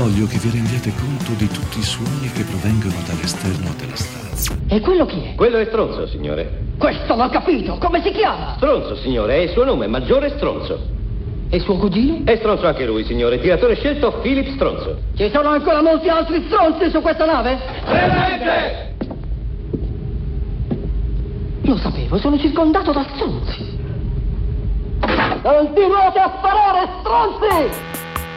Voglio che vi rendiate conto di tutti i suoni che provengono dall'esterno della stanza. E quello chi è? Quello è Stronzo, signore. Questo l'ho capito. Come si chiama? Stronzo, signore, è il suo nome, Maggiore Stronzo. E suo cugino? È stronzo anche lui, signore. Tiratore scelto Philip Stronzo. Ci sono ancora molti altri stronzi su questa nave? Presente! Lo sapevo, sono circondato da stronzi. Continuate a sparare, stronzi!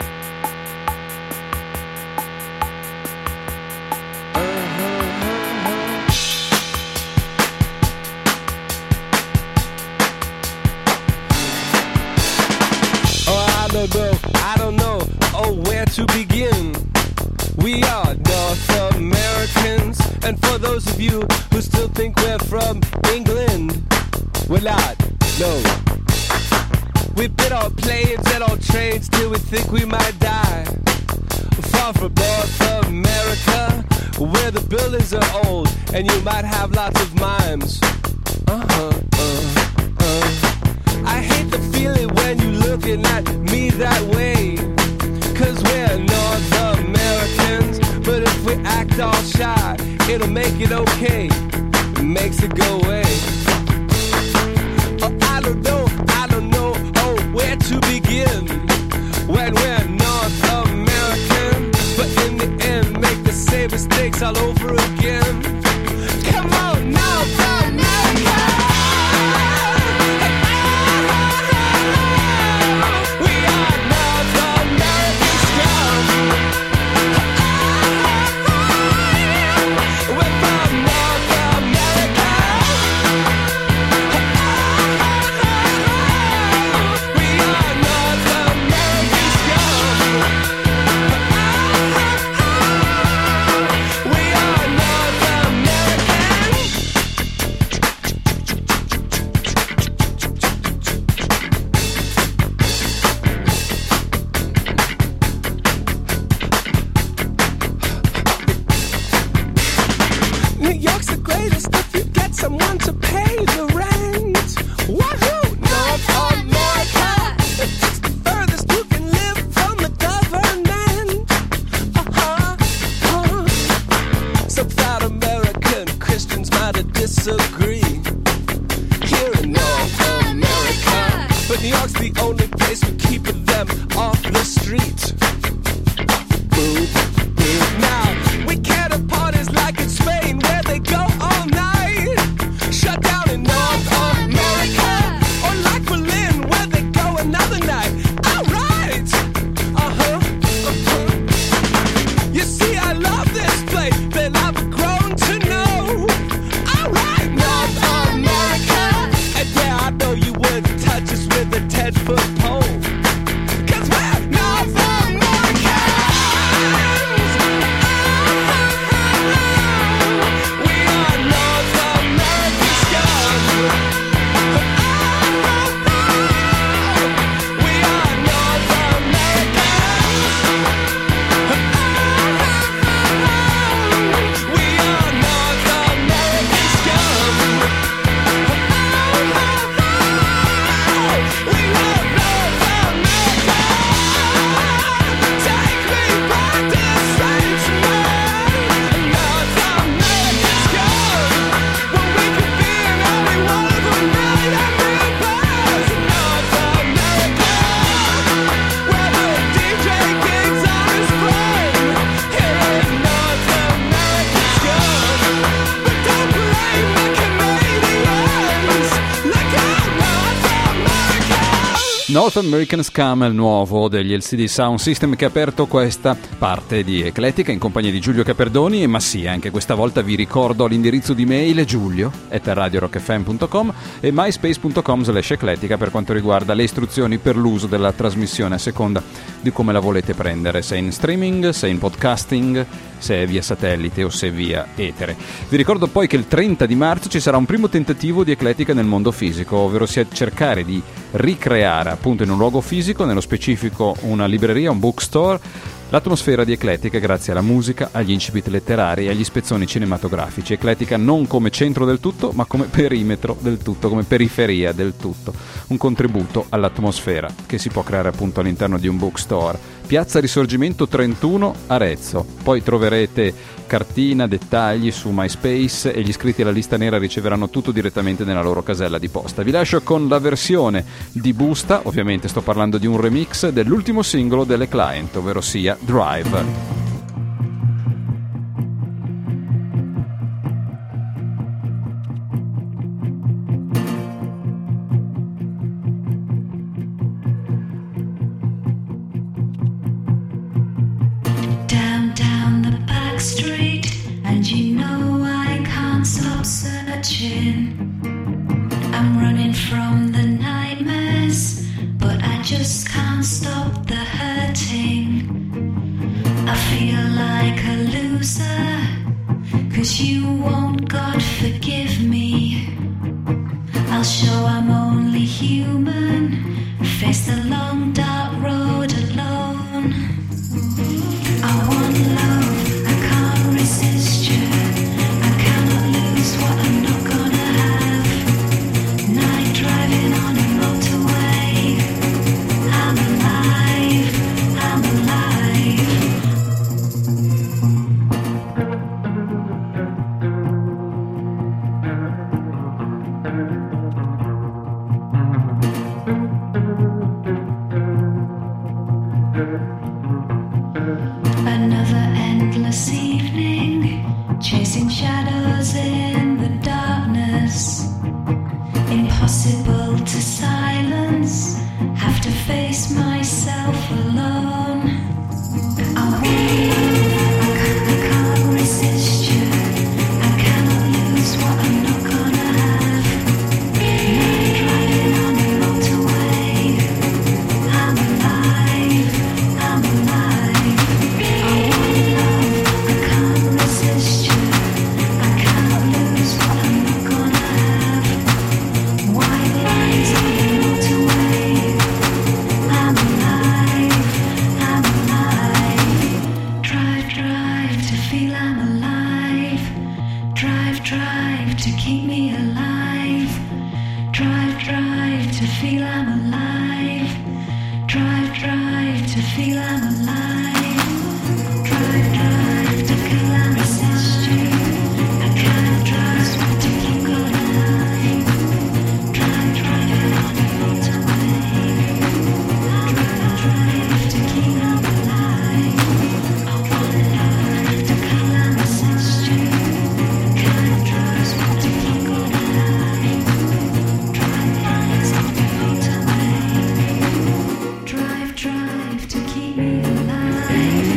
I don't know, where to begin. We are North Americans, and for those of you who still think we're from England, we're not, no. We've been on planes and on trains till we think we might die. Far from North America, where the buildings are old, and you might have lots of mimes. I hate the feeling when you're looking at me that way, 'cause we're North Americans, but if we act all shy, it'll make it okay, it makes it go away. I don't know, where to begin, when we're North American, but in the end, make the same mistakes all over again. Come on, North America! Someone to pay the rent. Wahoo! North America! It's the furthest you can live from the government. Some proud American Christians might disagree here in North America, but New York's the only place we're keeping them off the street. Boom, boom. Now, we can't have parties like in Spain where they go all night. Shut down in North America, or like Berlin, where they go another night. All right, You see, I love this place that I've grown to know. All right, North America, and yeah, I know you wouldn't touch us with a 10-foot pole, 'cause we're North Americans. We are North American scum. We are North Americans. We are North American scum. We are North America. Take me back to Saints Man. North American scum. Well, we could be in every one of them night and bars. North America, where the DJ gigs on his phone. Here in North American scum. But don't blame the Canadians. Look out, North America. North American Scum è il nuovo degli LCD Sound System che ha aperto questa parte di Eclettica in compagnia di Giulio Caperdoni. Ma sì, anche questa volta vi ricordo l'indirizzo di mail giulio@radiorockfm.com e myspace.com/eclettica per quanto riguarda le istruzioni per l'uso della trasmissione a seconda di come la volete prendere, se in streaming, se in podcasting, se è via satellite o se via etere. Vi ricordo poi che il 30 di marzo ci sarà un primo tentativo di Eclettica nel mondo fisico, ovvero sia cercare di ricreare appunto in un luogo fisico, nello specifico una libreria, un bookstore, l'atmosfera di Eclettica grazie alla musica, agli incipit letterari e agli spezzoni cinematografici. Eclettica non come centro del tutto, ma come perimetro del tutto, come periferia del tutto. Un contributo all'atmosfera che si può creare appunto all'interno di un bookstore Piazza Risorgimento 31, Arezzo. Poi troverete cartina, dettagli su MySpace e gli iscritti alla lista nera riceveranno tutto direttamente nella loro casella di posta. Vi lascio con la versione di Busta, ovviamente sto parlando di un remix dell'ultimo singolo delle Client, ovvero sia Drive. Down the back street, and you know I can't stop searching. I'm running from the nightmares, but I just can't stop the hurting. I feel like a loser, 'cause you won't, God forgive me. I'll show I'm only human, face the long dark road alone. I want love, I can't resist you. I cannot lose what I'm not gonna have. Night driving on a motorway. I'm alive, I'm alive. Another endless evening, chasing shadows in the darkness. Impossible to silence, have to face myself alone. I want love, I can't resist you. I cannot lose what I'm not gonna have. Night driving on a motorway. I'm alive, I'm alive. I want love, I can't resist you. I cannot lose what I'm not gonna have. White lines on the motorway. I'm alive, I'm alive. Drive, drive to feel I'm alive. Drive, drive to keep me alive. Drive, drive to feel I'm alive. Drive, drive to feel I'm alive. Drive, drive to feel I'm resist you. I can't trust what to keep going alive. Drive, drive on the motorway. Drive, drive to keep I'm alive. I want love to feel I'm resist you. I can't trust what to keep going alive. Drive, drive on the motorway. Drive, drive to keep me alive.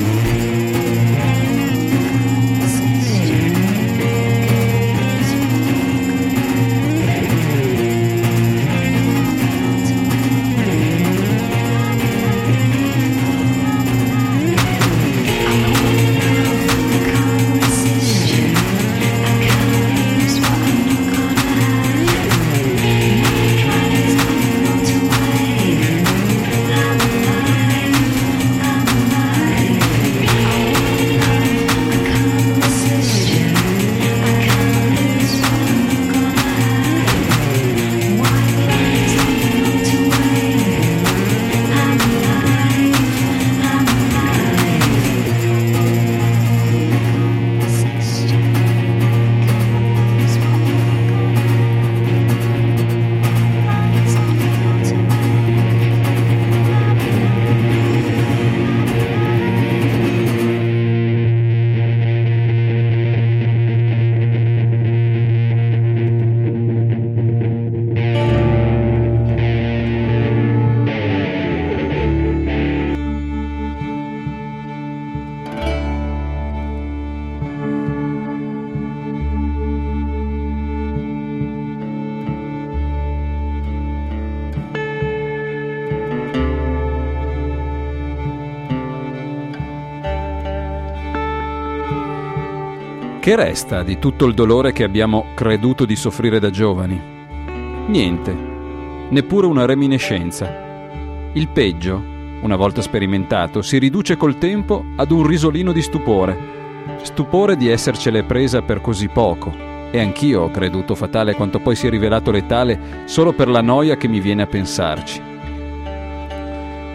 Che resta di tutto il dolore che abbiamo creduto di soffrire da giovani? Niente, neppure una reminiscenza. Il peggio, una volta sperimentato, si riduce col tempo ad un risolino di stupore. Stupore di essercele presa per così poco. E anch'io ho creduto fatale quanto poi si è rivelato letale solo per la noia che mi viene a pensarci.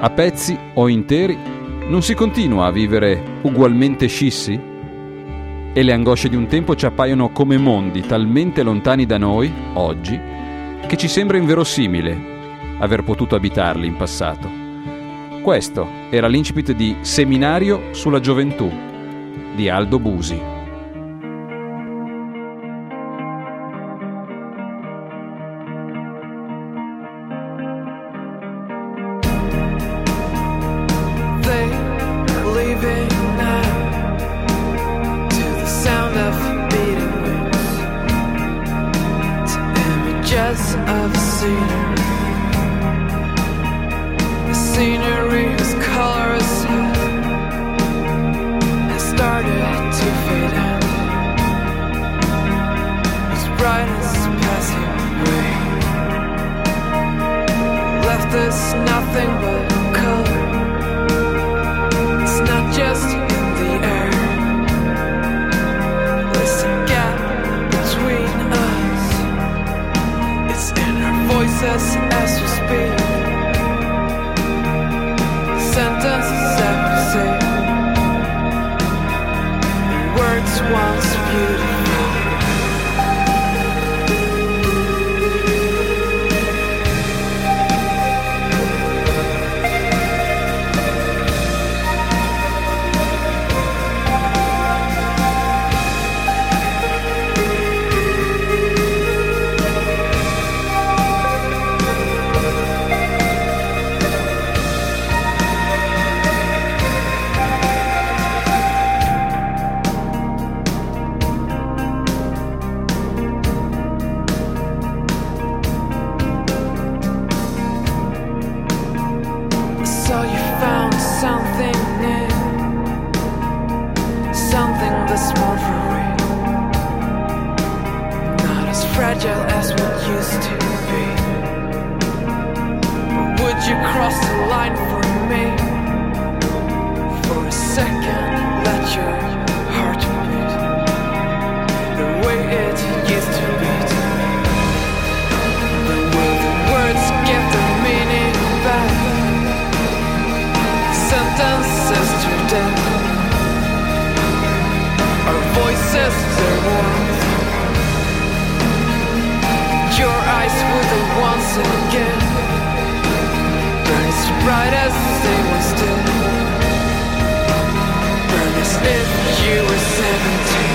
A pezzi o interi non si continua a vivere ugualmente scissi? E le angosce di un tempo ci appaiono come mondi talmente lontani da noi, oggi, che ci sembra inverosimile aver potuto abitarli in passato. Questo era l'incipit di Seminario sulla gioventù di Aldo Busi. They are leaving now to the sound of beating wings, to images of scenery. The scenery whose colors has started to fade out, whose brightness passing away, left us nothing but color. It's not just in the air, there's a gap between us. It's in our voices as we speak, sentences that we say, words once beautiful. So you found something new, something that's more for real, not as fragile as what used to be. But would you cross the line for me? For a second, let your heart beat the way it used to beat. Then will the words get the meaning back? Sentences to death, our voices their warmth. Your eyes will the once again burn as bright as they once did, burn as if you were 17.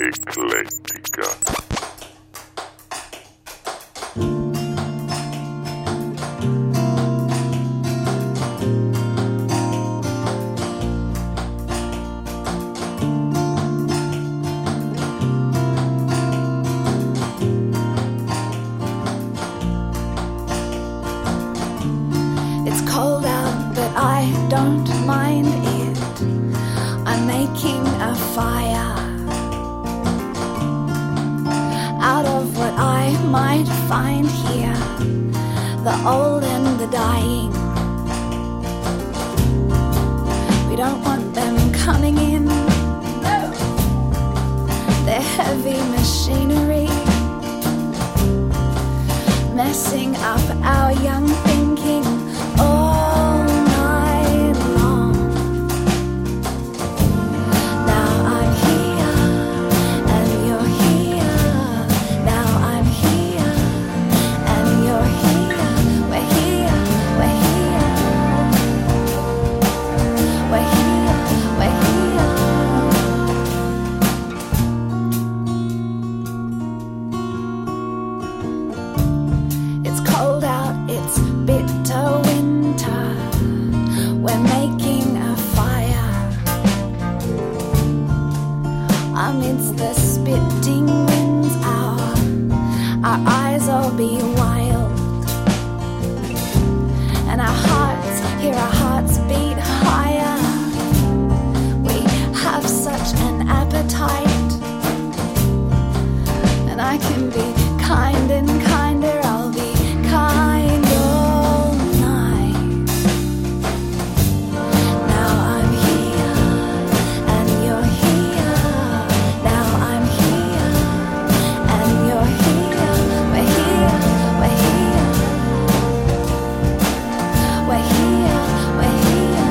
eclettica. It's cold out, but I don't mind it. I'm making a fire out of what I might find here, the old and the dying. We don't want them coming in. No. They're heavy machinery, messing up our young thinking all night long. Now I'm here and you're here. Now I'm here and you're here. We're here, we're here. We're here, we're here. It's cold out, it's bitter winter. We're making a fire amidst the spitting winds. Our eyes will be wild, and our hearts, hear our hearts beat higher. We have such an appetite, and I can be kind and kinder. I'll be kind all night. Now I'm here and you're here. Now I'm here and you're here. We're here, we're here. We're here, we're here.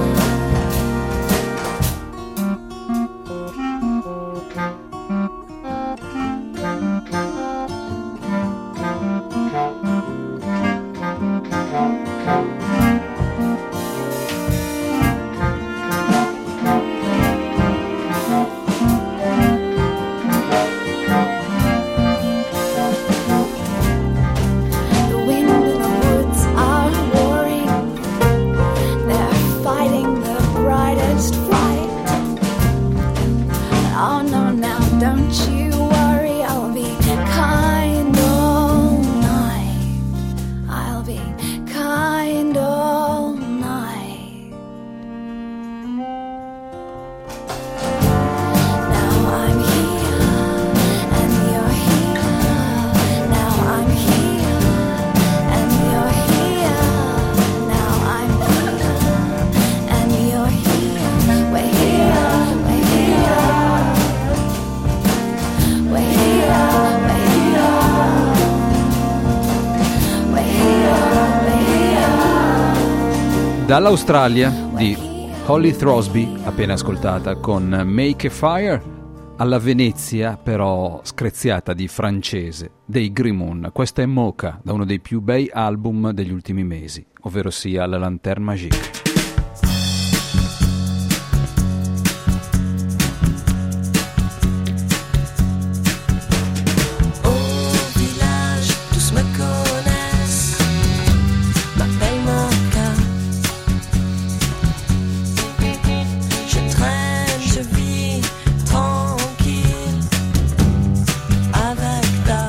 The wind and the woods are warring. They're fighting the brightest fight. Oh no, now don't you worry. I'll be kind all night. I'll be kind all night. Now I'm here and you're here. Now I'm here and you're here. Now I'm here and you're here. We're here, we're here. We're here, we're here. We're here, we're here. Dall'Australia di Holly Throsby, appena ascoltata con Make a Fire, alla Venezia però screziata di francese dei Grimoon. Questa è Mocha, da uno dei più bei album degli ultimi mesi, ovvero sia La Lanterne Magique. Au village, tous me connaissent, m'appelle Mocha. Je traîne, je vis tranquille avec Daf.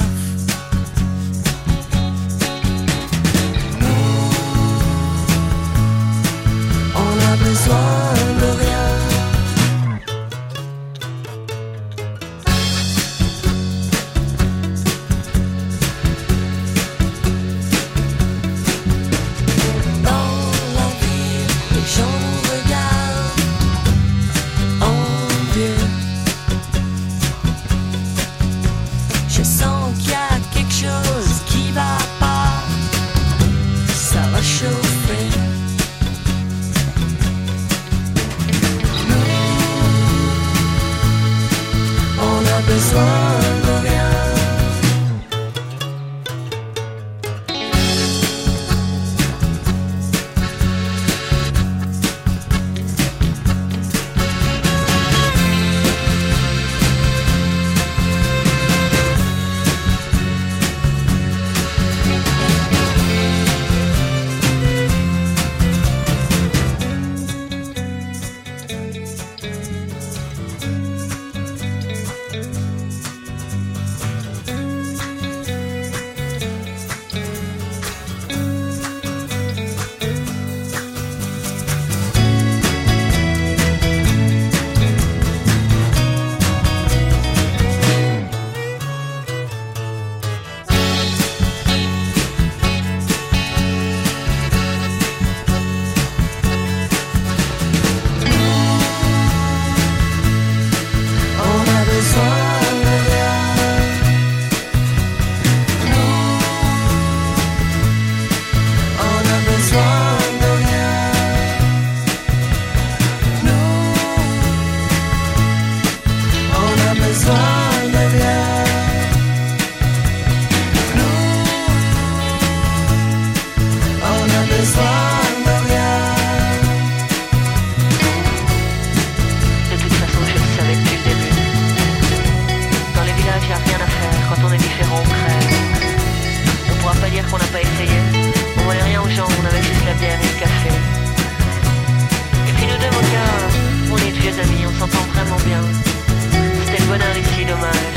dire qu'on n'a pas essayé. On voulait rien aux gens, on avait juste la bière et le café. Et puis nous deux, mon gars, on est de vieux amis, on s'entend vraiment bien. C'était le bonheur ici, dommage.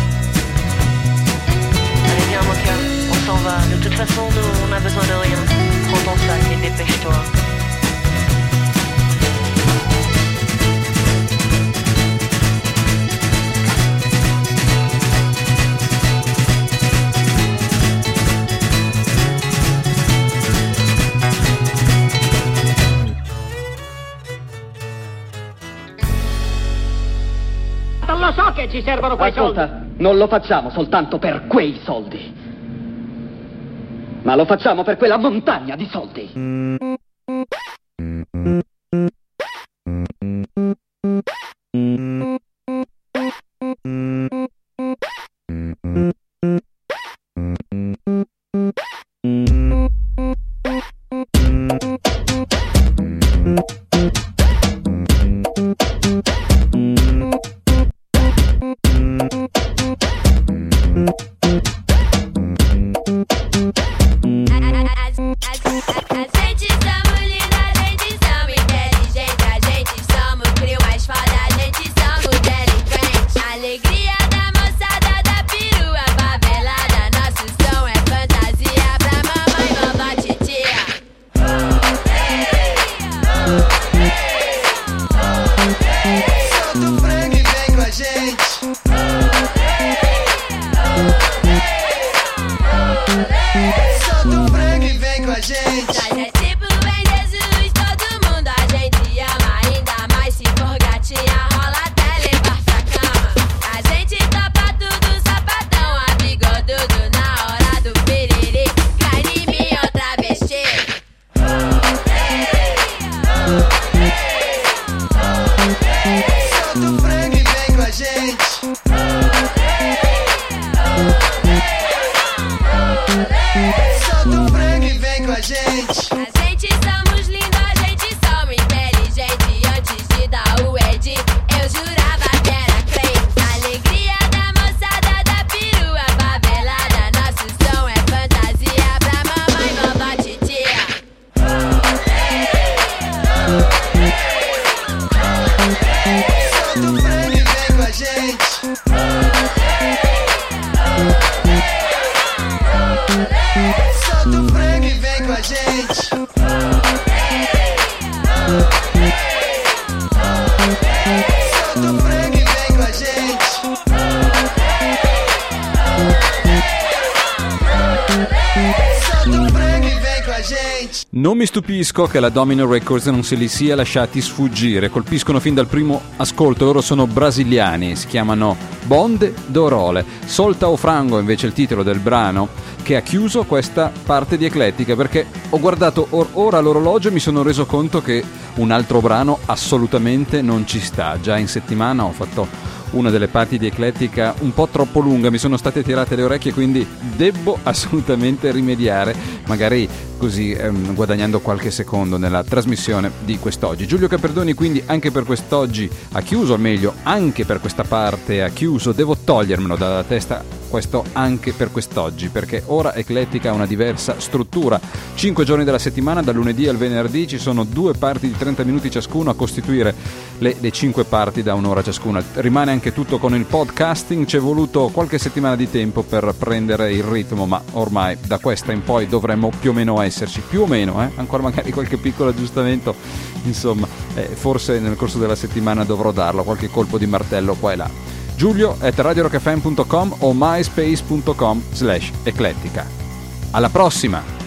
Allez viens, mon gars, on s'en va. De toute façon, nous, on a besoin de rien. Prends ton sac et dépêche-toi. Lo so che ci servono quei Ascolta, soldi. non lo facciamo soltanto per quei soldi, ma lo facciamo per quella montagna di soldi. Non mi stupisco che la Domino Records non se li sia lasciati sfuggire, colpiscono fin dal primo ascolto. Loro sono brasiliani, si chiamano Bonde d'Orole. Solta o Frango invece il titolo del brano, che ha chiuso questa parte di Eclettica, perché ho guardato ora l'orologio e mi sono reso conto che un altro brano assolutamente non ci sta. Già in settimana ho fatto una delle parti di Eclettica un po' troppo lunga, mi sono state tirate le orecchie, quindi devo assolutamente rimediare, magari così guadagnando qualche secondo nella trasmissione di quest'oggi. Giulio Caperdoni quindi anche per quest'oggi ha chiuso, o meglio anche per questa parte ha chiuso. Devo togliermelo dalla testa questo anche per quest'oggi, perché ora Eclettica ha una diversa struttura. 5 giorni della settimana, dal lunedì al venerdì, ci sono 2 parti di 30 minuti ciascuno a costituire le 5 parti da un'ora ciascuna. Rimane anche tutto con il podcasting, ci è voluto qualche settimana di tempo per prendere il ritmo, ma ormai da questa in poi dovremmo più o meno esserci, più o meno, ancora magari qualche piccolo aggiustamento, insomma, forse nel corso della settimana dovrò darlo, qualche colpo di martello qua e là. Giulio@radiorockfm.com o myspace.com/eclettica. Alla prossima!